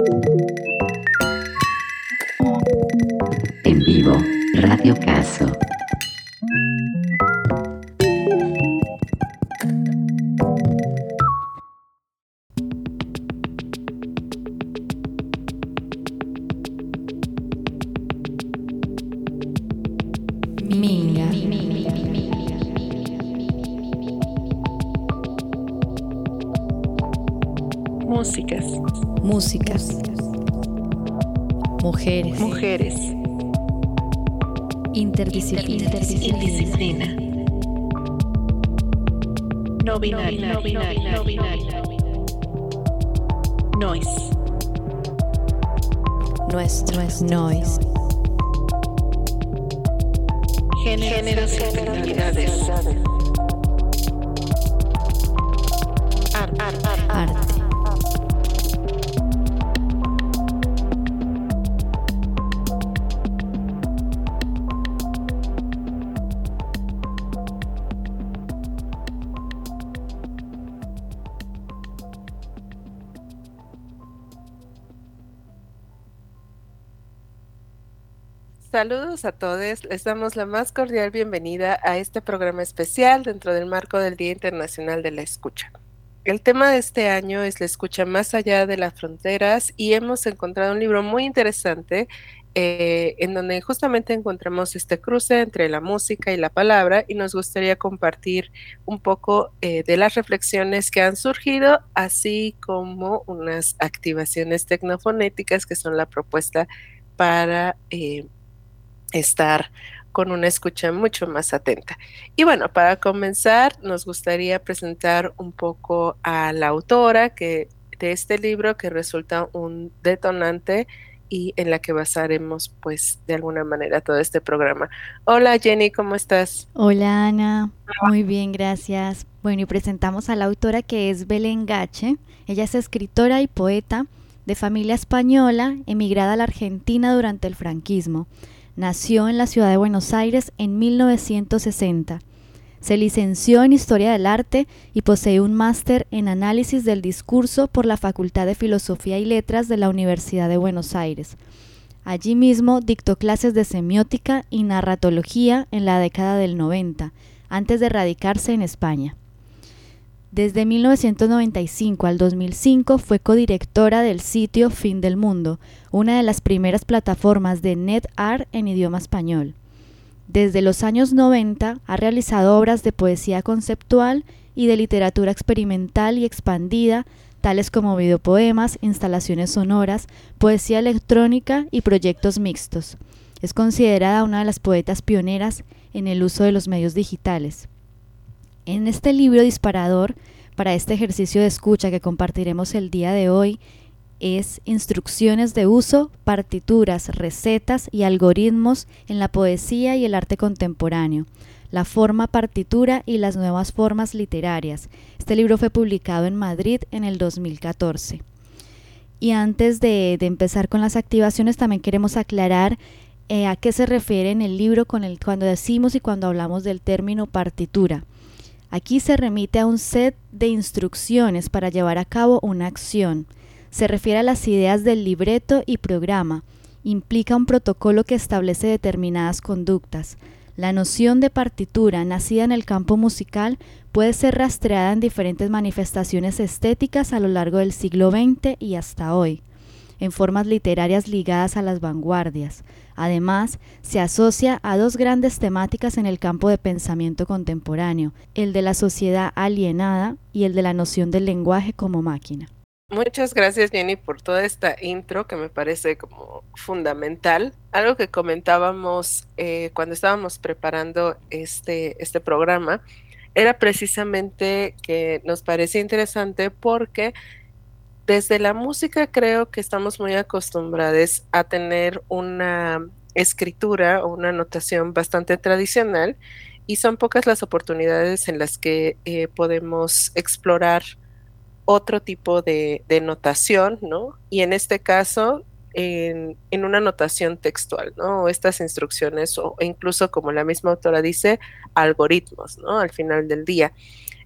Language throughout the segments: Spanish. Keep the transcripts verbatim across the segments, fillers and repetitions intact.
En vivo, Radio Caso. Minga. Músicas. Músicas. Mujeres. Mujeres. Interdisciplina. Indisciplina. No binario. No binario. No binario. Noise. Nuestro es noise. Géneros y tecnologías. Arte. Arte. Saludos a todos, les damos la más cordial bienvenida a este programa especial dentro del marco del Día Internacional de la Escucha. El tema de este año es la escucha más allá de las fronteras y hemos encontrado un libro muy interesante eh, en donde justamente encontramos este cruce entre la música y la palabra y nos gustaría compartir un poco eh, de las reflexiones que han surgido, así como unas activaciones tecnofonéticas que son la propuesta para eh, estar con una escucha mucho más atenta. Y bueno, para comenzar, nos gustaría presentar un poco a la autora que, de este libro que resulta un detonante y en la que basaremos, pues, de alguna manera todo este programa. Hola Jenny, ¿cómo estás? Hola Ana, muy bien, gracias. Bueno, y presentamos a la autora que es Belén Gache. Ella es escritora y poeta de familia española, emigrada a la Argentina durante el franquismo. Nació en la ciudad de Buenos Aires en mil novecientos sesenta. Se licenció en Historia del Arte y posee un máster en Análisis del Discurso por la Facultad de Filosofía y Letras de la Universidad de Buenos Aires. Allí mismo dictó clases de semiótica y narratología en la década del noventa, antes de radicarse en España. Desde mil novecientos noventa y cinco al dos mil cinco fue codirectora del sitio Fin del Mundo, una de las primeras plataformas de NetArt en idioma español. Desde los años noventa ha realizado obras de poesía conceptual y de literatura experimental y expandida, tales como videopoemas, instalaciones sonoras, poesía electrónica y proyectos mixtos. Es considerada una de las poetas pioneras en el uso de los medios digitales. En este libro disparador, para este ejercicio de escucha que compartiremos el día de hoy, es Instrucciones de uso, partituras, recetas y algoritmos en la poesía y el arte contemporáneo, la forma partitura y las nuevas formas literarias. Este libro fue publicado en Madrid en el dos mil catorce. Y antes de, de empezar con las activaciones, también queremos aclarar eh, a qué se refiere en el libro con el, cuando decimos y cuando hablamos del término partitura. Aquí se remite a un set de instrucciones para llevar a cabo una acción. Se refiere a las ideas del libreto y programa. Implica un protocolo que establece determinadas conductas. La noción de partitura, nacida en el campo musical, puede ser rastreada en diferentes manifestaciones estéticas a lo largo del siglo veinte y hasta hoy, en formas literarias ligadas a las vanguardias. Además, se asocia a dos grandes temáticas en el campo de pensamiento contemporáneo, el de la sociedad alienada y el de la noción del lenguaje como máquina. Muchas gracias Jenny por toda esta intro que me parece como fundamental. Algo que comentábamos eh, cuando estábamos preparando este, este programa era precisamente que nos parecía interesante porque desde la música creo que estamos muy acostumbrados a tener una escritura o una notación bastante tradicional y son pocas las oportunidades en las que eh, podemos explorar otro tipo de, de notación, ¿no? Y en este caso, en, en una notación textual, ¿no? O estas instrucciones o incluso, como la misma autora dice, algoritmos, ¿no? Al final del día.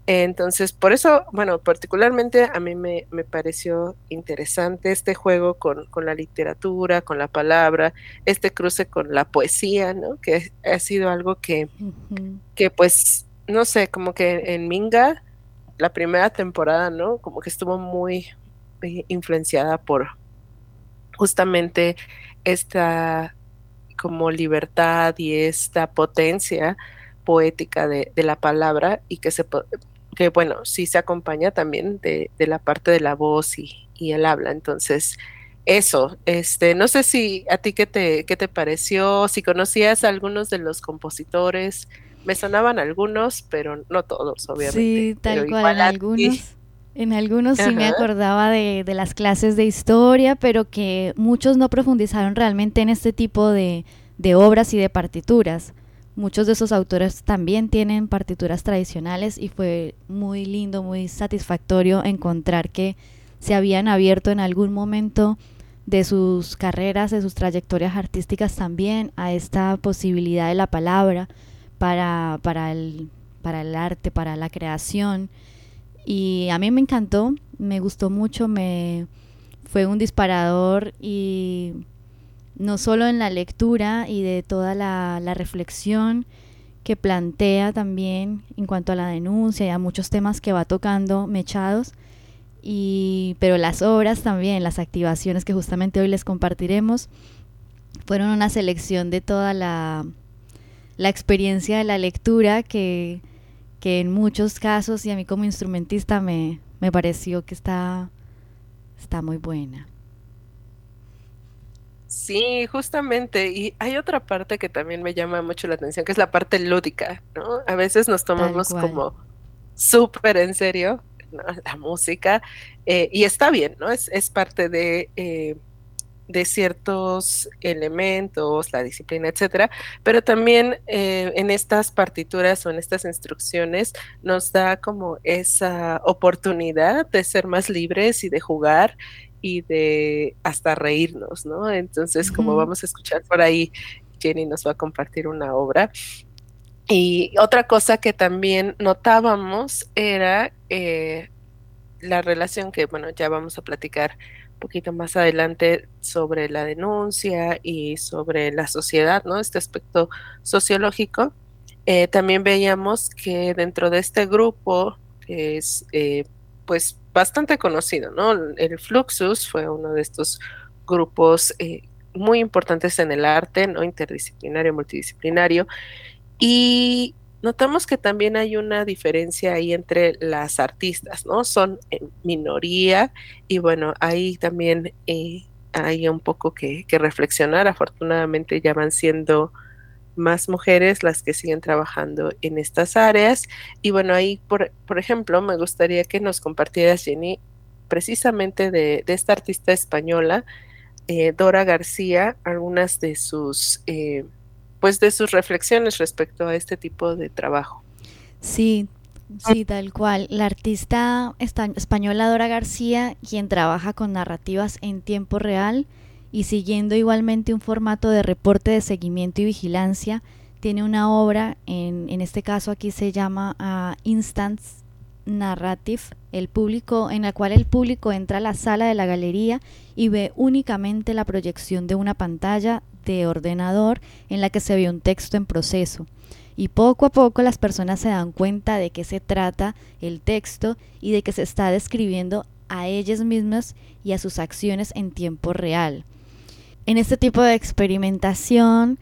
Entonces, por eso, bueno, particularmente a mí me, me pareció interesante este juego con, con la literatura, con la palabra, este cruce con la poesía, ¿no? Que ha sido algo que, Ujú. que pues, no sé, como que en Minga, la primera temporada, ¿no? Como que estuvo muy eh, influenciada por justamente esta como libertad y esta potencia poética de, de la palabra y que se po- que bueno, sí se acompaña también de, de la parte de la voz y, y el habla. Entonces, eso, este, no sé si a ti qué te, qué te pareció, si conocías a algunos de los compositores, me sonaban algunos, pero no todos, obviamente, Sí, pero tal cual, igual en a ti. algunos, en algunos sí me Ajá. acordaba de, de las clases de historia, pero que muchos no profundizaron realmente en este tipo de, de obras y de partituras. Muchos de esos autores también tienen partituras tradicionales y fue muy lindo, muy satisfactorio encontrar que se habían abierto en algún momento de sus carreras, de sus trayectorias artísticas también a esta posibilidad de la palabra para, para el para el arte, para la creación. Y a mí me encantó, me gustó mucho, me fue un disparador y no solo en la lectura y de toda la, la reflexión que plantea también en cuanto a la denuncia y a muchos temas que va tocando Mechados, y, pero las obras también, las activaciones que justamente hoy les compartiremos, fueron una selección de toda la, la experiencia de la lectura que que en muchos casos y a mí como instrumentista me, me pareció que está, está muy buena. Sí, justamente. Y hay otra parte que también me llama mucho la atención, que es la parte lúdica, ¿no? A veces nos Tal tomamos cual. como súper en serio, ¿no? La música, eh, y está bien, ¿no? Es, es parte de, eh, de ciertos elementos, la disciplina, etcétera, pero también eh, en estas partituras o en estas instrucciones nos da como esa oportunidad de ser más libres y de jugar y de hasta reírnos, ¿no? Entonces, como Ujú. vamos a escuchar por ahí, Jenny nos va a compartir una obra. Y otra cosa que también notábamos era eh, la relación que, bueno, ya vamos a platicar un poquito más adelante sobre la denuncia y sobre la sociedad, ¿no? Este aspecto sociológico. Eh, también veíamos que dentro de este grupo, que es eh, pues bastante conocido, ¿no? El Fluxus fue uno de estos grupos eh, muy importantes en el arte, ¿no? Interdisciplinario, multidisciplinario, y notamos que también hay una diferencia ahí entre las artistas, ¿no? Son en minoría y bueno, ahí también eh, hay un poco que, que reflexionar. Afortunadamente ya van siendo más mujeres las que siguen trabajando en estas áreas. Y bueno, ahí, por, por ejemplo, me gustaría que nos compartieras, Jenny, precisamente de, de esta artista española, eh, Dora García, algunas de sus, eh, pues de sus reflexiones respecto a este tipo de trabajo. Sí, sí, tal cual. La artista esta- española Dora García, quien trabaja con narrativas en tiempo real y siguiendo igualmente un formato de reporte de seguimiento y vigilancia, tiene una obra, en, en este caso aquí se llama uh, Instance Narrative, el público, en la cual el público entra a la sala de la galería y ve únicamente la proyección de una pantalla de ordenador en la que se ve un texto en proceso. Y poco a poco las personas se dan cuenta de qué se trata el texto y de que se está describiendo a ellas mismas y a sus acciones en tiempo real. En este tipo de experimentación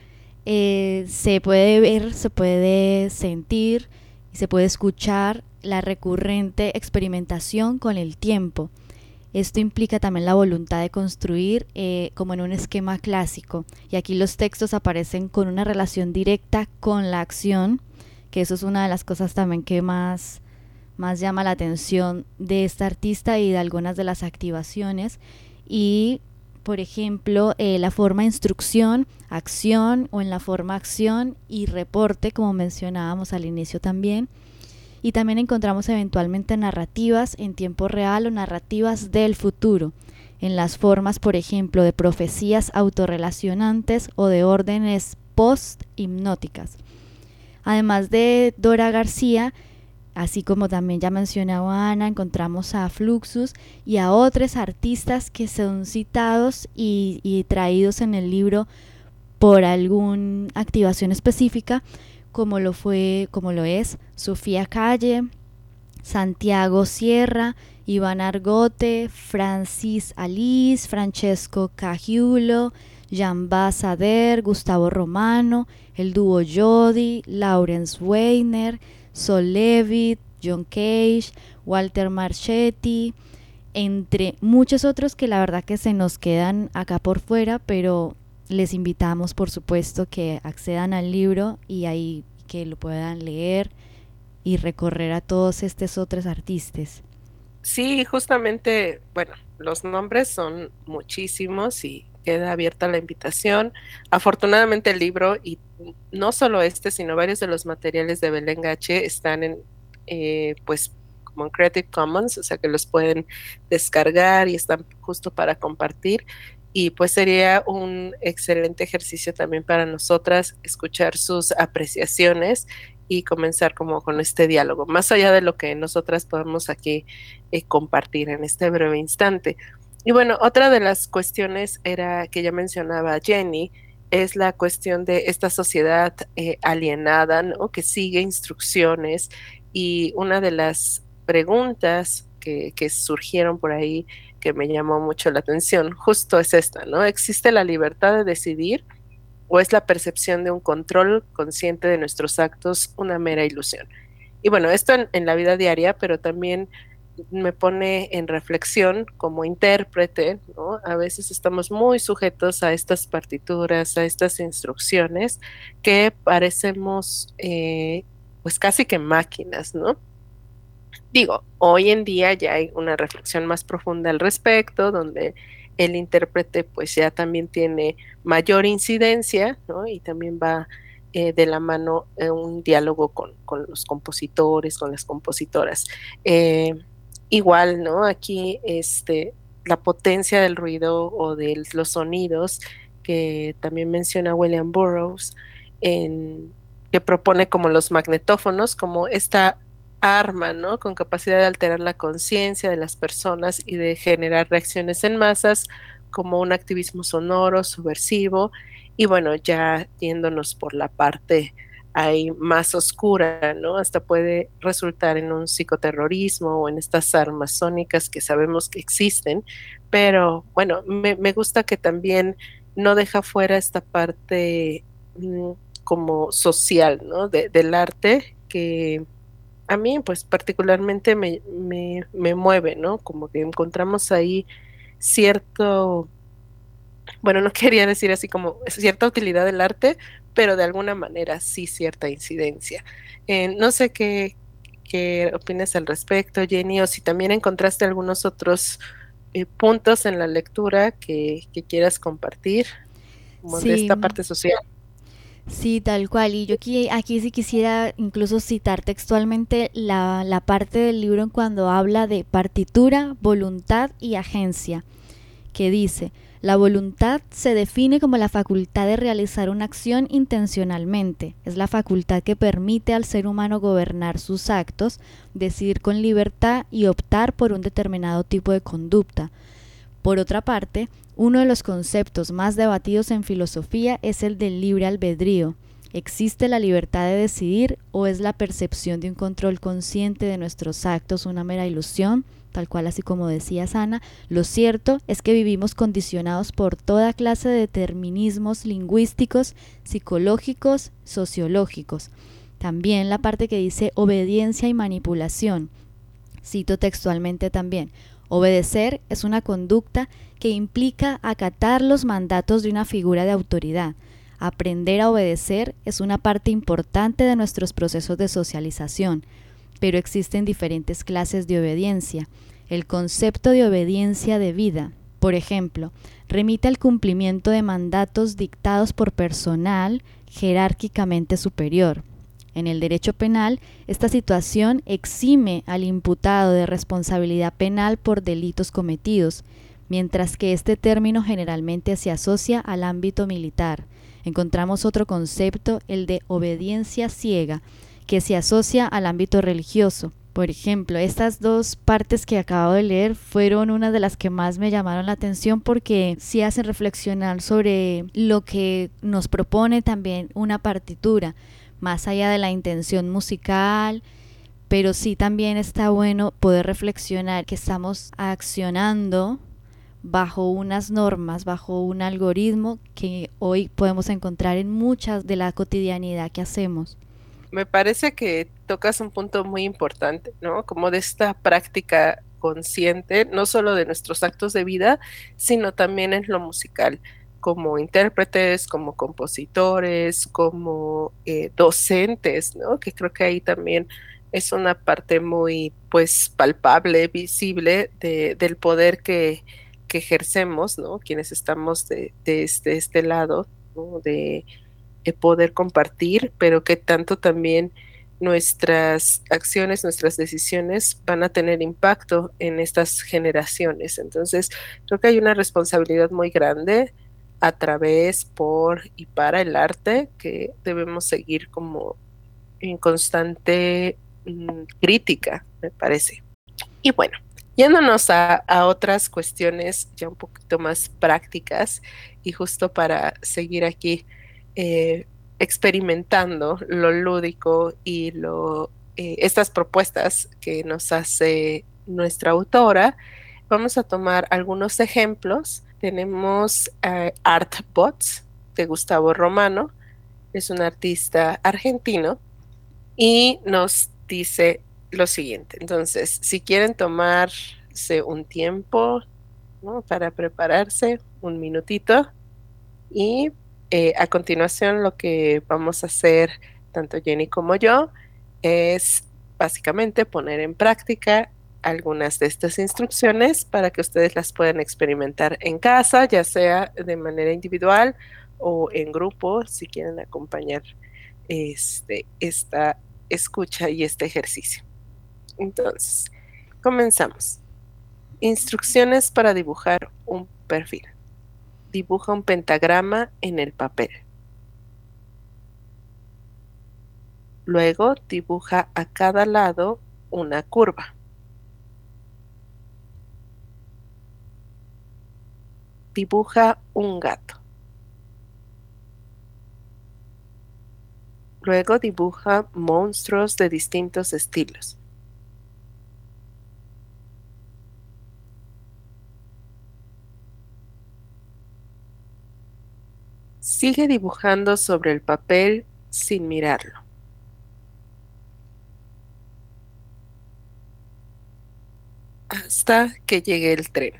eh, se puede ver, se puede sentir y se puede escuchar la recurrente experimentación con el tiempo. Esto implica también la voluntad de construir eh, como en un esquema clásico. Y aquí los textos aparecen con una relación directa con la acción, que eso es una de las cosas también que más, más llama la atención de esta artista y de algunas de las activaciones. Y, por ejemplo, eh, la forma instrucción, acción, o en la forma acción y reporte, como mencionábamos al inicio también. Y también encontramos eventualmente narrativas en tiempo real o narrativas del futuro, en las formas, por ejemplo, de profecías autorrelacionantes o de órdenes post-hipnóticas. Además de Dora García, Así como también ya mencionaba Ana, encontramos a Fluxus y a otros artistas que son citados y, y traídos en el libro por alguna activación específica, como lo fue, como lo es Sofía Calle, Santiago Sierra, Iván Argote, Francis Alice, Francesco Cagiulo, Jean Sader, Gustavo Romano, el dúo Jody, Lawrence Weiner, Sol Levitt, John Cage, Walter Marchetti, entre muchos otros que la verdad que se nos quedan acá por fuera, pero les invitamos por supuesto que accedan al libro y ahí que lo puedan leer y recorrer a todos estos otros artistas. Sí, justamente, bueno, los nombres son muchísimos y queda abierta la invitación. Afortunadamente el libro, y no solo este, sino varios de los materiales de Belén Gache están en, eh, pues, como en Creative Commons, o sea que los pueden descargar y están justo para compartir. Y pues sería un excelente ejercicio también para nosotras escuchar sus apreciaciones y comenzar como con este diálogo, más allá de lo que nosotras podemos aquí eh, compartir en este breve instante. Y bueno, otra de las cuestiones era que ya mencionaba Jenny, es la cuestión de esta sociedad eh, alienada, ¿no? Que sigue instrucciones, y una de las preguntas que, que surgieron por ahí que me llamó mucho la atención justo es esta, ¿no? ¿Existe la libertad de decidir o es la percepción de un control consciente de nuestros actos una mera ilusión? Y bueno, esto en, en la vida diaria, pero también me pone en reflexión como intérprete, ¿no? A veces estamos muy sujetos a estas partituras, a estas instrucciones que parecemos eh, pues casi que máquinas, ¿no? Digo, hoy en día ya hay una reflexión más profunda al respecto, donde el intérprete pues ya también tiene mayor incidencia, ¿no? Y también va eh, de la mano eh, un diálogo con, con los compositores, con las compositoras. Eh, igual, ¿no? Aquí este, la potencia del ruido o de los sonidos que también menciona William Burroughs, en, que propone como los magnetófonos, como esta arma, ¿no? Con capacidad de alterar la conciencia de las personas y de generar reacciones en masas, como un activismo sonoro, subversivo, y bueno, ya yéndonos por la parte ahí más oscura, ¿no? Hasta puede resultar en un psicoterrorismo o en estas armas sónicas que sabemos que existen, pero bueno, me, me gusta que también no deja fuera esta parte mmm, como social, ¿no? De, del arte, que a mí pues particularmente me, me, me mueve, ¿no? Como que encontramos ahí cierto, bueno, no quería decir así como cierta utilidad del arte, pero de alguna manera sí cierta incidencia. Eh, no sé qué, qué opinas al respecto, Jenny, o si también encontraste algunos otros eh, puntos en la lectura que, que quieras compartir, como de Sí, esta parte social. sí, tal cual. Y yo aquí, aquí sí quisiera incluso citar textualmente la, la parte del libro en cuando habla de partitura, voluntad y agencia, que dice: la voluntad se define como la facultad de realizar una acción intencionalmente. Es la facultad que permite al ser humano gobernar sus actos, decidir con libertad y optar por un determinado tipo de conducta. Por otra parte, uno de los conceptos más debatidos en filosofía es el del libre albedrío. ¿Existe la libertad de decidir o es la percepción de un control consciente de nuestros actos una mera ilusión? Tal cual, así como decía Ana, lo cierto es que vivimos condicionados por toda clase de determinismos lingüísticos, psicológicos, sociológicos. También la parte que dice obediencia y manipulación. Cito textualmente también: obedecer es una conducta que implica acatar los mandatos de una figura de autoridad. Aprender a obedecer es una parte importante de nuestros procesos de socialización, pero existen diferentes clases de obediencia. El concepto de obediencia debida, por ejemplo, remite al cumplimiento de mandatos dictados por personal jerárquicamente superior. En el derecho penal, esta situación exime al imputado de responsabilidad penal por delitos cometidos, mientras que este término generalmente se asocia al ámbito militar. Encontramos otro concepto, el de obediencia ciega, que se asocia al ámbito religioso. Por ejemplo, estas dos partes que acabo de leer fueron una de las que más me llamaron la atención porque sí hacen reflexionar sobre lo que nos propone también una partitura, más allá de la intención musical, pero sí también está bueno poder reflexionar que estamos accionando bajo unas normas, bajo un algoritmo que hoy podemos encontrar en muchas de la cotidianidad que hacemos. Me parece que tocas un punto muy importante, ¿no? Como de esta práctica consciente, no solo de nuestros actos de vida, sino también en lo musical, como intérpretes, como compositores, como eh, docentes, ¿no? Que creo que ahí también es una parte muy, pues, palpable, visible de, del poder que, que ejercemos, ¿no? Quienes estamos de, de este, este lado, ¿no? De de poder compartir, pero que tanto también nuestras acciones, nuestras decisiones van a tener impacto en estas generaciones. Entonces, creo que hay una responsabilidad muy grande a través, por y para el arte que debemos seguir como en constante mmm, crítica, me parece. Y bueno, yéndonos a, a otras cuestiones ya un poquito más prácticas y justo para seguir aquí eh, experimentando lo lúdico y lo, eh, estas propuestas que nos hace nuestra autora, vamos a tomar algunos ejemplos. Tenemos eh, Artbots de Gustavo Romano, es un artista argentino y nos dice lo siguiente. Entonces, si quieren tomarse un tiempo, ¿no? Para prepararse, un minutito, y eh, a continuación lo que vamos a hacer, tanto Jenny como yo, es básicamente poner en práctica algunas de estas instrucciones para que ustedes las puedan experimentar en casa, ya sea de manera individual o en grupo, si quieren acompañar este, esta escucha y este ejercicio. Entonces, comenzamos. Instrucciones para dibujar un perfil. Dibuja un pentagrama en el papel. Luego dibuja a cada lado una curva. Dibuja un gato. Luego dibuja monstruos de distintos estilos. Sigue dibujando sobre el papel sin mirarlo. Hasta que llegue el tren.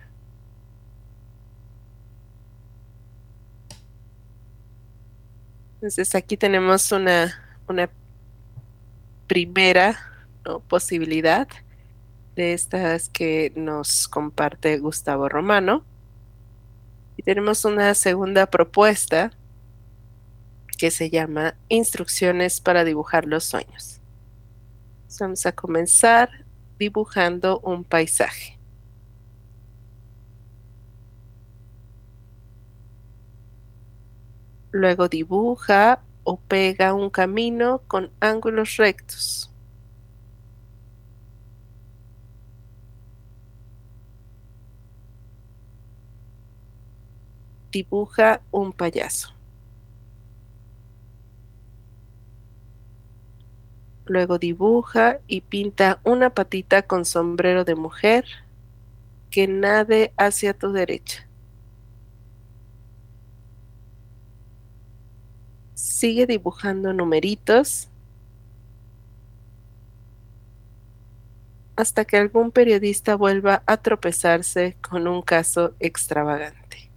Entonces aquí tenemos una, una primera, ¿no? posibilidad de estas que nos comparte Gustavo Romano. Y tenemos una segunda propuesta que se llama Instrucciones para dibujar los sueños. Entonces vamos a comenzar dibujando un paisaje. Luego dibuja o pega un camino con ángulos rectos. Dibuja un payaso. Luego dibuja y pinta una patita con sombrero de mujer que nade hacia tu derecha. Sigue dibujando numeritos hasta que algún periodista vuelva a tropezarse con un caso extravagante.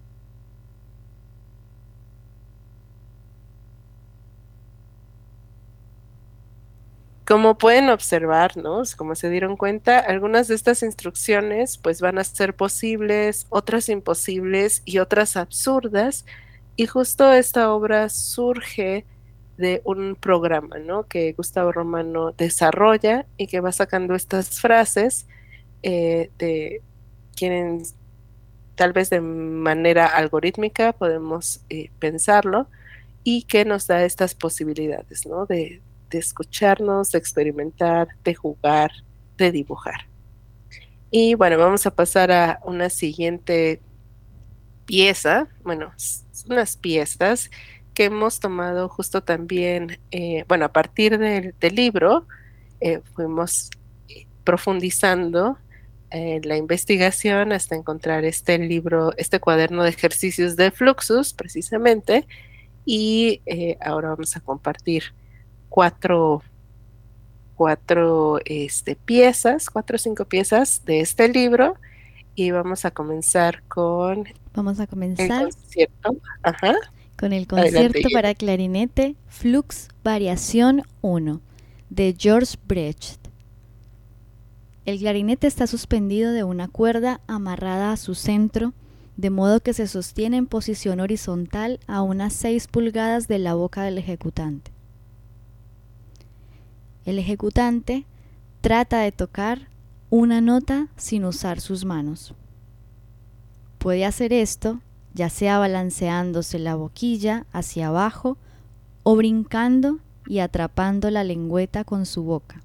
Como pueden observar, ¿no? Como se dieron cuenta, algunas de estas instrucciones pues van a ser posibles, otras imposibles y otras absurdas. Y justo esta obra surge de un programa, ¿no? Que Gustavo Romano desarrolla y que va sacando estas frases eh, de quienes tal vez de manera algorítmica podemos eh, pensarlo y que nos da estas posibilidades, ¿no? De de escucharnos, de experimentar, de jugar, de dibujar. Y bueno, vamos a pasar a una siguiente pieza, bueno, unas piezas que hemos tomado justo también, eh, bueno, a partir del, del libro, eh, fuimos profundizando en la investigación hasta encontrar este libro, este cuaderno de ejercicios de Fluxus, precisamente, y eh, ahora vamos a compartir cuatro, cuatro este, piezas, cuatro o cinco piezas de este libro, y vamos a comenzar con Vamos a el comenzar concierto. Ajá. con el Adelante, concierto Jenny. para clarinete Flux Variación uno de George Brecht. El clarinete está suspendido de una cuerda amarrada a su centro, de modo que se sostiene en posición horizontal a unas seis pulgadas de la boca del ejecutante. El ejecutante trata de tocar una nota sin usar sus manos. Puede hacer esto ya sea balanceándose la boquilla hacia abajo o brincando y atrapando la lengüeta con su boca.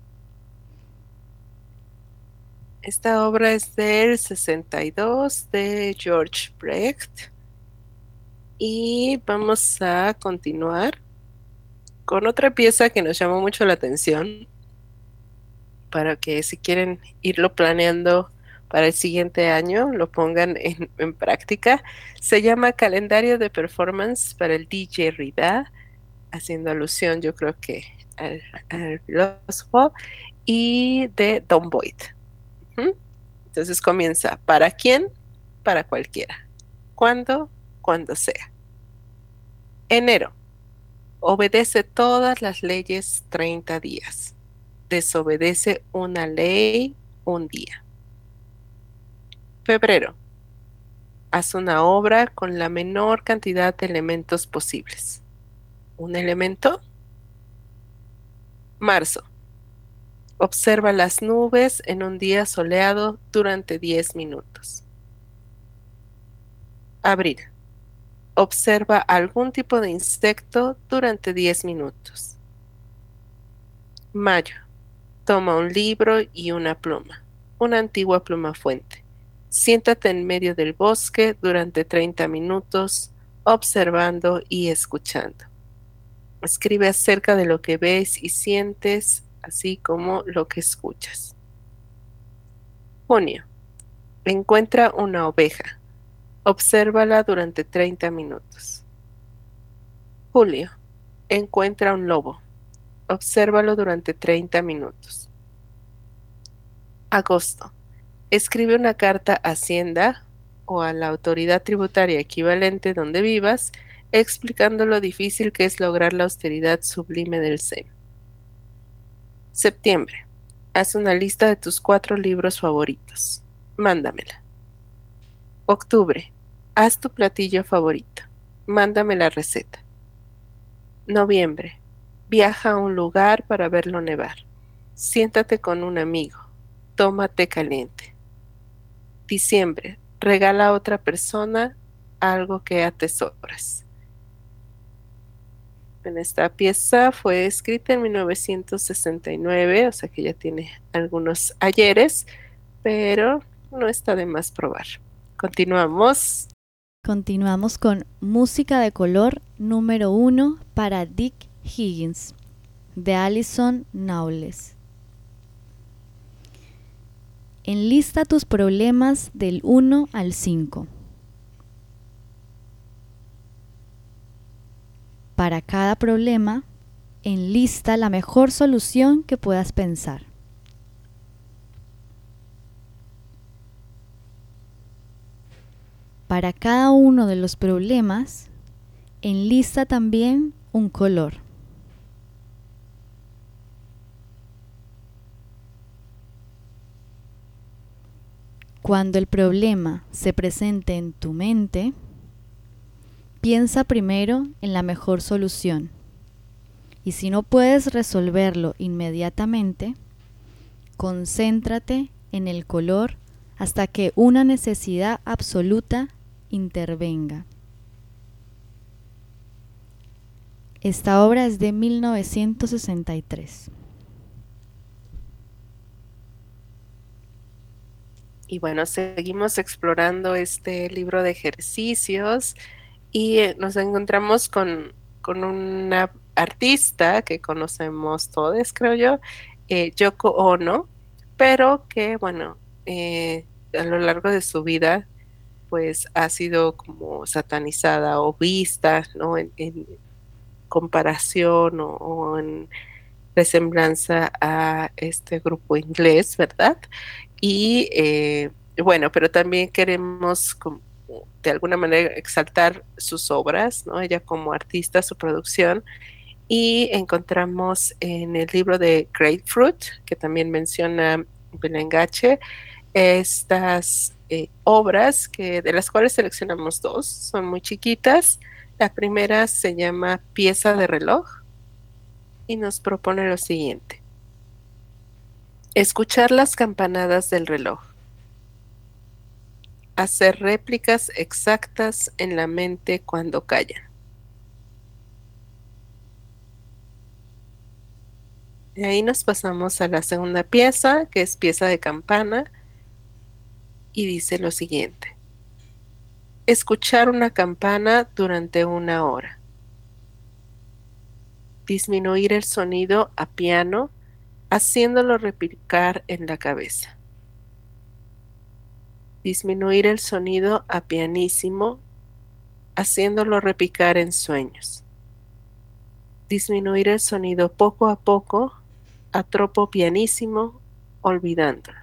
Esta obra es del sesenta y dos de George Brecht y vamos a continuar con otra pieza que nos llamó mucho la atención para que si quieren irlo planeando para el siguiente año lo pongan en, en práctica. Se llama Calendario de Performance para el D J Rida, haciendo alusión yo creo que al, al filósofo, y de Don Boyd. ¿Mm? Entonces comienza, ¿para quién? Para cualquiera. ¿Cuándo? Cuando sea. Enero. Obedece todas las leyes treinta días. Desobedece una ley un día. Febrero. Haz una obra con la menor cantidad de elementos posibles. ¿Un elemento? Marzo. Observa las nubes en un día soleado durante diez minutos. Abril. Observa algún tipo de insecto durante diez minutos. Mayo. Toma un libro y una pluma, una antigua pluma fuente. Siéntate en medio del bosque durante treinta minutos, observando y escuchando. Escribe acerca de lo que ves y sientes, así como lo que escuchas. Junio. Encuentra una oveja. Obsérvala durante treinta minutos. Julio. Encuentra un lobo. Obsérvalo durante treinta minutos. Agosto. Escribe una carta a Hacienda o a la autoridad tributaria equivalente donde vivas, explicando lo difícil que es lograr la austeridad sublime del Zen. Septiembre. Haz una lista de tus cuatro libros favoritos. Mándamela. Octubre. Haz tu platillo favorito. Mándame la receta. Noviembre. Viaja a un lugar para verlo nevar. Siéntate con un amigo. Toma té caliente. Diciembre. Regala a otra persona algo que atesoras. En esta pieza fue escrita en mil novecientos sesenta y nueve, o sea que ya tiene algunos ayeres, pero no está de más probar. Continuamos. Continuamos con Música de color número uno para Dick Higgins, de Alison Knowles. Enlista tus problemas del uno al cinco. Para cada problema, enlista la mejor solución que puedas pensar. Para cada uno de los problemas, enlista también un color. Cuando el problema se presente en tu mente, piensa primero en la mejor solución. Y si no puedes resolverlo inmediatamente, concéntrate en el color hasta que una necesidad absoluta intervenga. Esta obra es de mil novecientos sesenta y tres. Y bueno, seguimos explorando este libro de ejercicios y eh, nos encontramos con, con una artista que conocemos todos, creo yo, eh, Yoko Ono, pero que, bueno, eh, a lo largo de su vida, pues ha sido como satanizada o vista, ¿no? En, en comparación o, o en resemblanza a este grupo inglés, ¿verdad? Y eh, bueno, pero también queremos como, de alguna manera exaltar sus obras, ¿no? Ella como artista, su producción, y encontramos en el libro de Grapefruit, que también menciona Belengache, estas eh, obras que, de las cuales seleccionamos dos, son muy chiquitas. La primera se llama Pieza de reloj y nos propone lo siguiente: escuchar las campanadas del reloj, hacer réplicas exactas en la mente cuando callan. De ahí nos pasamos a la segunda pieza, que es pieza de campana, y dice lo siguiente: escuchar una campana durante una hora, disminuir el sonido a piano, haciéndolo repicar en la cabeza, disminuir el sonido a pianísimo, haciéndolo repicar en sueños, disminuir el sonido poco a poco, a tropo pianísimo, olvidándolo.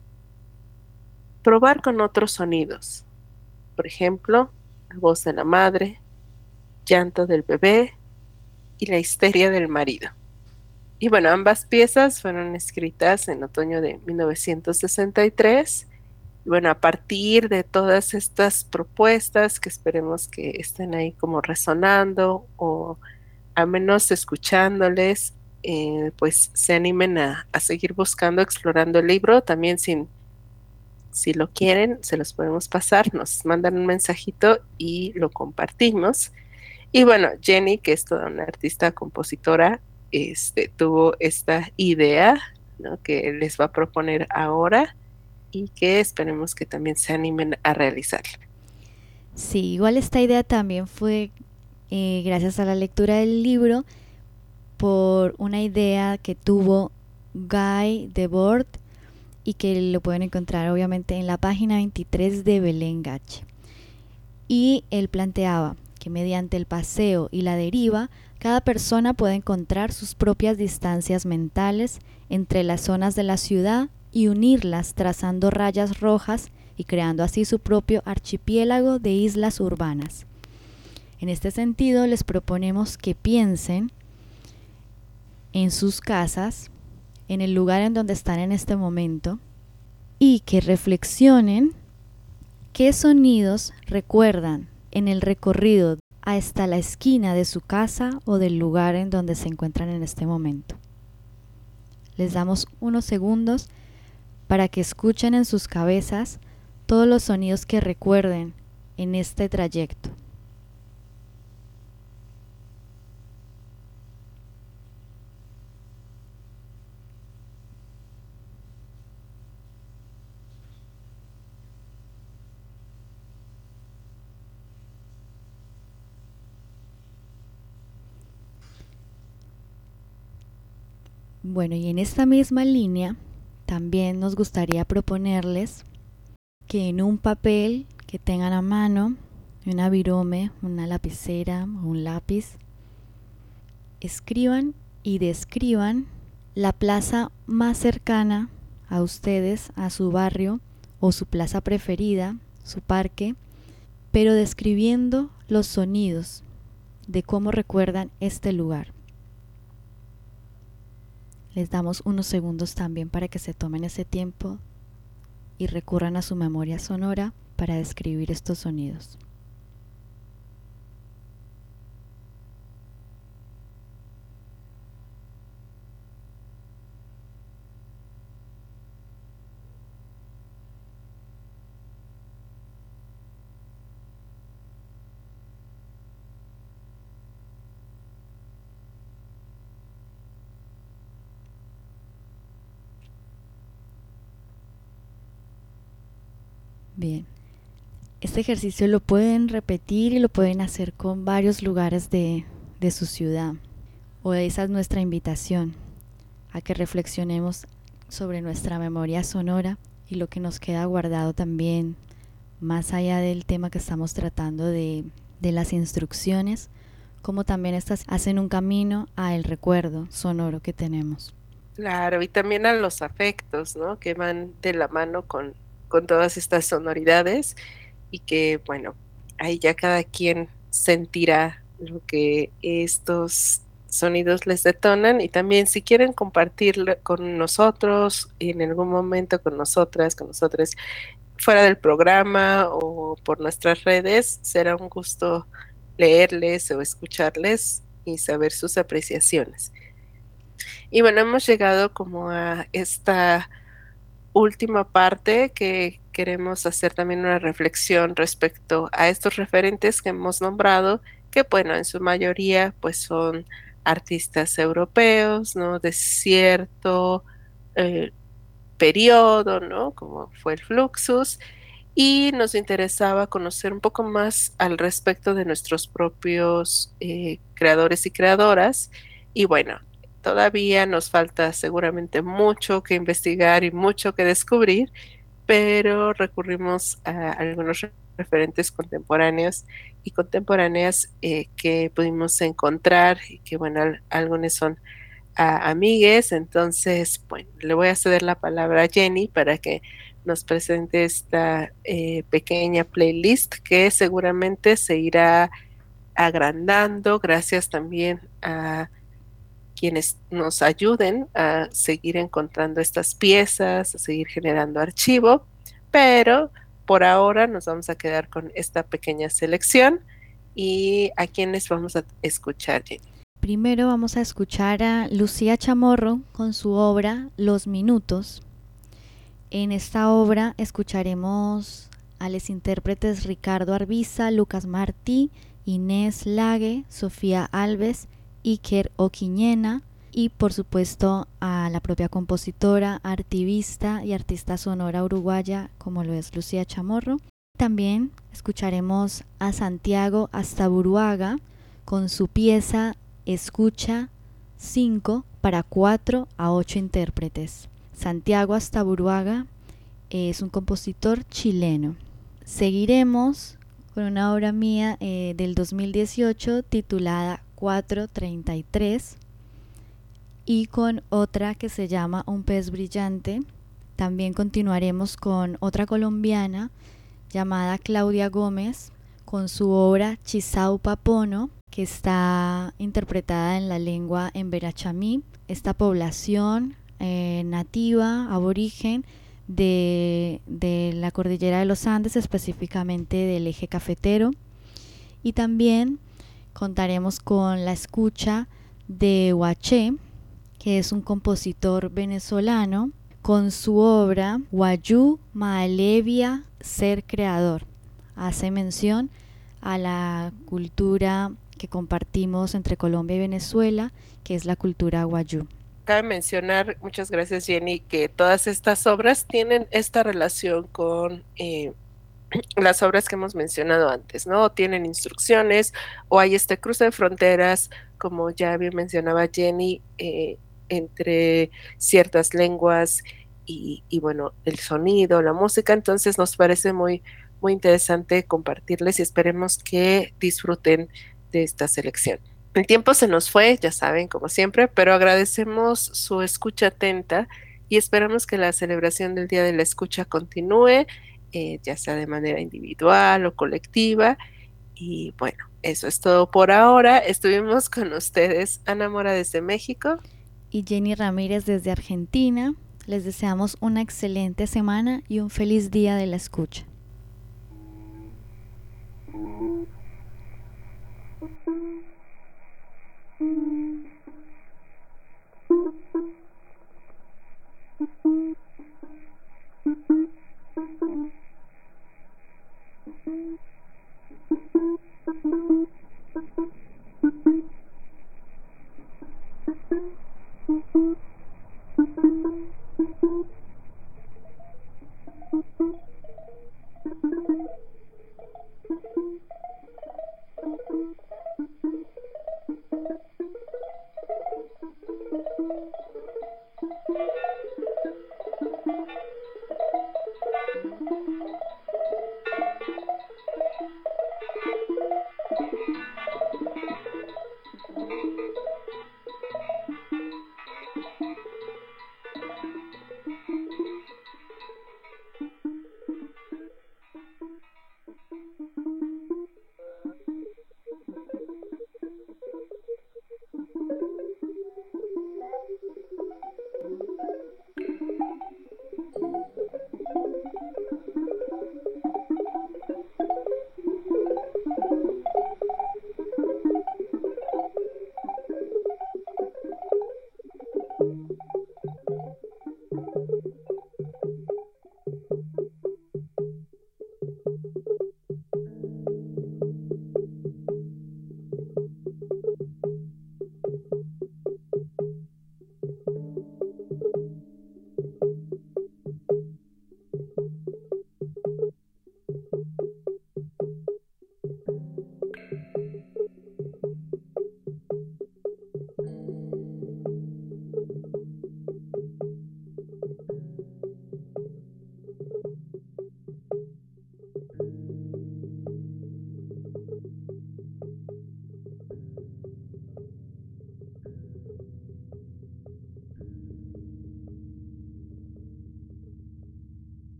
Probar con otros sonidos, por ejemplo, la voz de la madre, llanto del bebé y la histeria del marido. Y bueno, ambas piezas fueron escritas en otoño de mil novecientos sesenta y tres. Y bueno, a partir de todas estas propuestas que esperemos que estén ahí como resonando o al menos escuchándoles, eh, pues se animen a, a seguir buscando, explorando el libro. También sin, si lo quieren, se los podemos pasar, nos mandan un mensajito y lo compartimos. Y bueno, Jenny, que es toda una artista compositora, este, tuvo esta idea, ¿no? Que les va a proponer ahora y que esperemos que también se animen a realizarla. Sí, igual esta idea también fue eh, gracias a la lectura del libro por una idea que tuvo Guy Debord y que lo pueden encontrar obviamente en la página veintitrés de Belengache. Y él planteaba que mediante el paseo y la deriva, cada persona puede encontrar sus propias distancias mentales entre las zonas de la ciudad y unirlas trazando rayas rojas y creando así su propio archipiélago de islas urbanas. En este sentido, les proponemos que piensen en sus casas, en el lugar en donde están en este momento, y que reflexionen qué sonidos recuerdan en el recorrido hasta la esquina de su casa o del lugar en donde se encuentran en este momento. Les damos unos segundos para que escuchen en sus cabezas todos los sonidos que recuerden en este trayecto. Bueno, y en esta misma línea también nos gustaría proponerles que en un papel que tengan a mano, una virome, una lapicera o un lápiz, escriban y describan la plaza más cercana a ustedes, a su barrio o su plaza preferida, su parque, pero describiendo los sonidos de cómo recuerdan este lugar. Les damos unos segundos también para que se tomen ese tiempo y recurran a su memoria sonora para describir estos sonidos. Bien. Este ejercicio lo pueden repetir y lo pueden hacer con varios lugares de, de su ciudad. O esa es nuestra invitación, a que reflexionemos sobre nuestra memoria sonora y lo que nos queda guardado también, más allá del tema que estamos tratando de, de las instrucciones, como también estas hacen un camino al recuerdo sonoro que tenemos. Claro, y también a los afectos, ¿no? Que van de la mano con, con todas estas sonoridades y que, bueno, ahí ya cada quien sentirá lo que estos sonidos les detonan, y también si quieren compartirlo con nosotros en algún momento, con nosotras, con nosotros fuera del programa o por nuestras redes, será un gusto leerles o escucharles y saber sus apreciaciones. Y bueno, hemos llegado como a esta última parte que queremos hacer también una reflexión respecto a estos referentes que hemos nombrado, que bueno, en su mayoría pues son artistas europeos, ¿no? De cierto eh, periodo, ¿no? Como fue el Fluxus, y nos interesaba conocer un poco más al respecto de nuestros propios eh, creadores y creadoras. Y bueno, todavía nos falta seguramente mucho que investigar y mucho que descubrir, pero recurrimos a algunos referentes contemporáneos y contemporáneas eh, que pudimos encontrar y que bueno, al- algunos son a amigues. Entonces, bueno, le voy a ceder la palabra a Jenny para que nos presente esta eh, pequeña playlist que seguramente se irá agrandando gracias también a quienes nos ayuden a seguir encontrando estas piezas, a seguir generando archivo, pero por ahora nos vamos a quedar con esta pequeña selección. ¿Y a quienes vamos a escuchar, Jenny? Primero vamos a escuchar a Lucía Chamorro con su obra Los Minutos. En esta obra escucharemos a los intérpretes Ricardo Arbiza, Lucas Martí, Inés Lague, Sofía Alves, Iker Oquiñena y por supuesto a la propia compositora, artivista y artista sonora uruguaya como lo es Lucía Chamorro. También escucharemos a Santiago Astaburuaga con su pieza Escucha cinco para cuatro a ocho intérpretes. Santiago Astaburuaga es un compositor chileno. Seguiremos con una obra mía eh, del dos mil dieciocho titulada cuatrocientos treinta y tres y con otra que se llama Un pez brillante. También continuaremos con otra colombiana llamada Claudia Gómez con su obra Chisau Papono, que está interpretada en la lengua emberachamí, esta población eh, nativa, aborigen de, de la cordillera de los Andes, específicamente del eje cafetero. Y también contaremos con la escucha de Huaché, que es un compositor venezolano, con su obra Wayú Maalevia Ser Creador. Hace mención a la cultura que compartimos entre Colombia y Venezuela, que es la cultura wayú. Cabe mencionar, muchas gracias Jenny, que todas estas obras tienen esta relación con eh, las obras que hemos mencionado antes, ¿no? Tienen instrucciones o hay este cruce de fronteras, como ya bien mencionaba Jenny, eh, entre ciertas lenguas y, y bueno, el sonido, la música. Entonces nos parece muy, muy interesante compartirles y esperemos que disfruten de esta selección. El tiempo se nos fue, ya saben, como siempre, pero agradecemos su escucha atenta y esperamos que la celebración del Día de la Escucha continúe, eh, ya sea de manera individual o colectiva. Y bueno, eso es todo por ahora. Estuvimos con ustedes, Ana Mora desde México y Jenny Ramírez desde Argentina. Les deseamos una excelente semana y un feliz Día de la Escucha.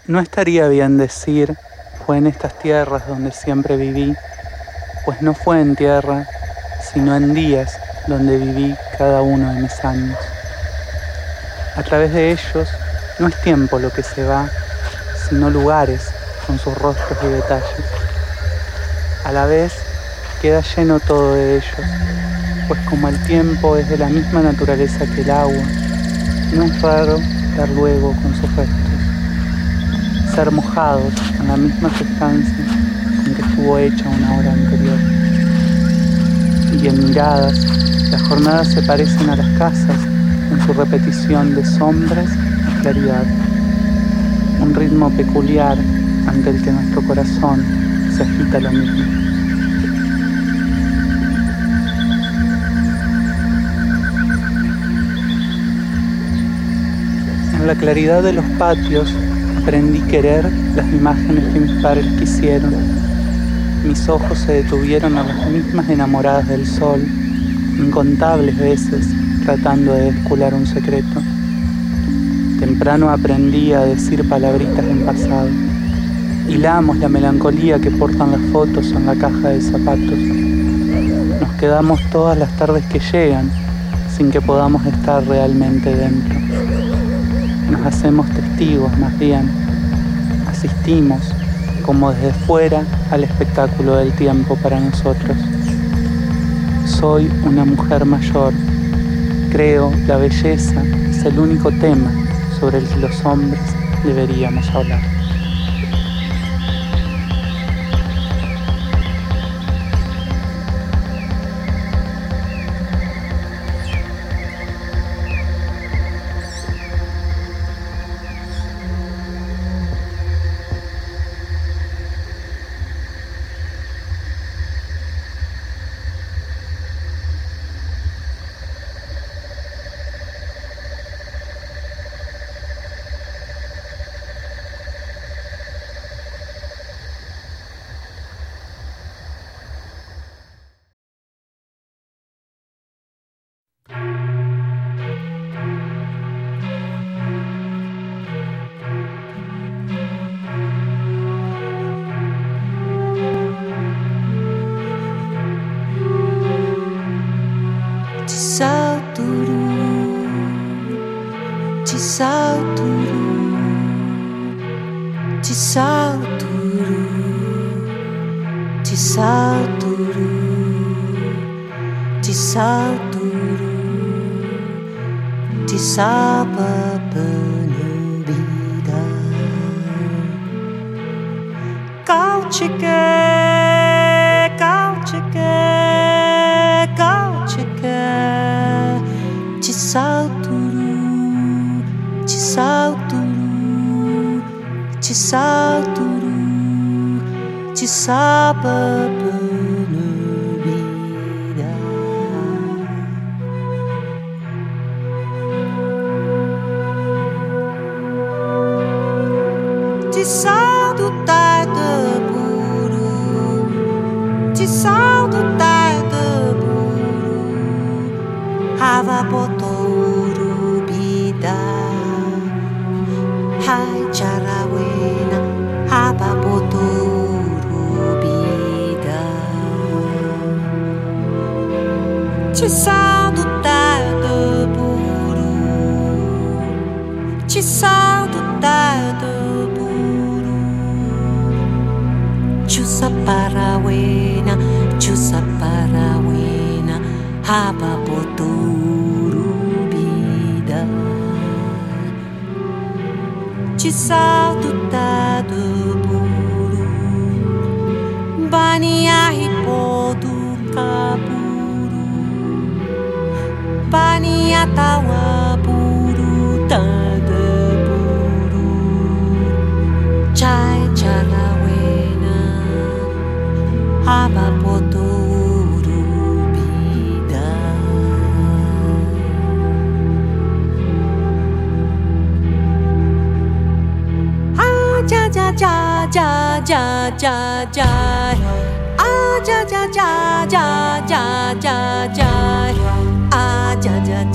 No estaría bien decir fue en estas tierras donde siempre viví, pues no fue en tierra, sino en días donde viví cada uno de mis años. A través de ellos no es tiempo lo que se va, sino lugares con sus rostros y detalles. A la vez queda lleno todo de ellos, pues como el tiempo es de la misma naturaleza que el agua, no es raro dar luego con sus restos, ser mojados en la misma sustancia con que estuvo hecha una hora anterior. Y en miradas, las jornadas se parecen a las casas en su repetición de sombras y claridad, un ritmo peculiar ante el que nuestro corazón se agita lo mismo. En la claridad de los patios aprendí querer las imágenes que mis padres quisieron. Mis ojos se detuvieron a las mismas enamoradas del sol, incontables veces tratando de descular un secreto. Temprano aprendí a decir palabritas en pasado. Hilamos la melancolía que portan las fotos en la caja de zapatos. Nos quedamos todas las tardes que llegan sin que podamos estar realmente dentro. Nos hacemos testigos más bien. Asistimos como desde fuera al espectáculo del tiempo para nosotros. Soy una mujer mayor. Creo la belleza es el único tema sobre el que los hombres deberíamos hablar.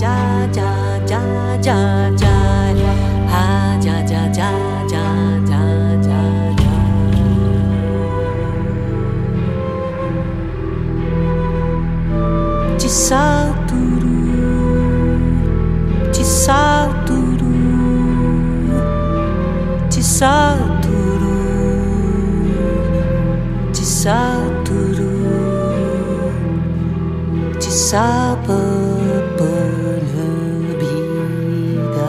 ja ja ja ja Chisaturu, Chisaturu, Chisaturu, Chisaturu, Chisapa penebida.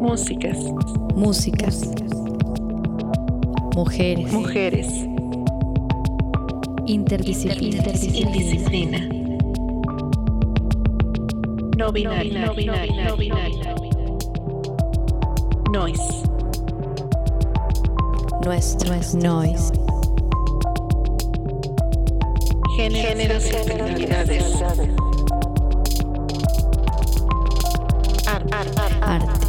Músicas. Músicas. Mujeres. Mujeres. Interdisciplina. Interdisciplina. No binario. No binario. No binario. Noise. Nuestro es noise. Géneros y finalidades. Arte. Arte.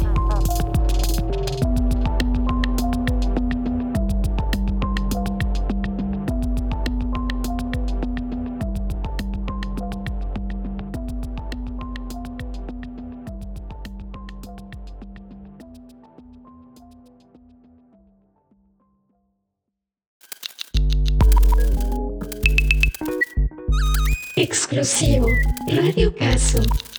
Exclusivo Radio Caso.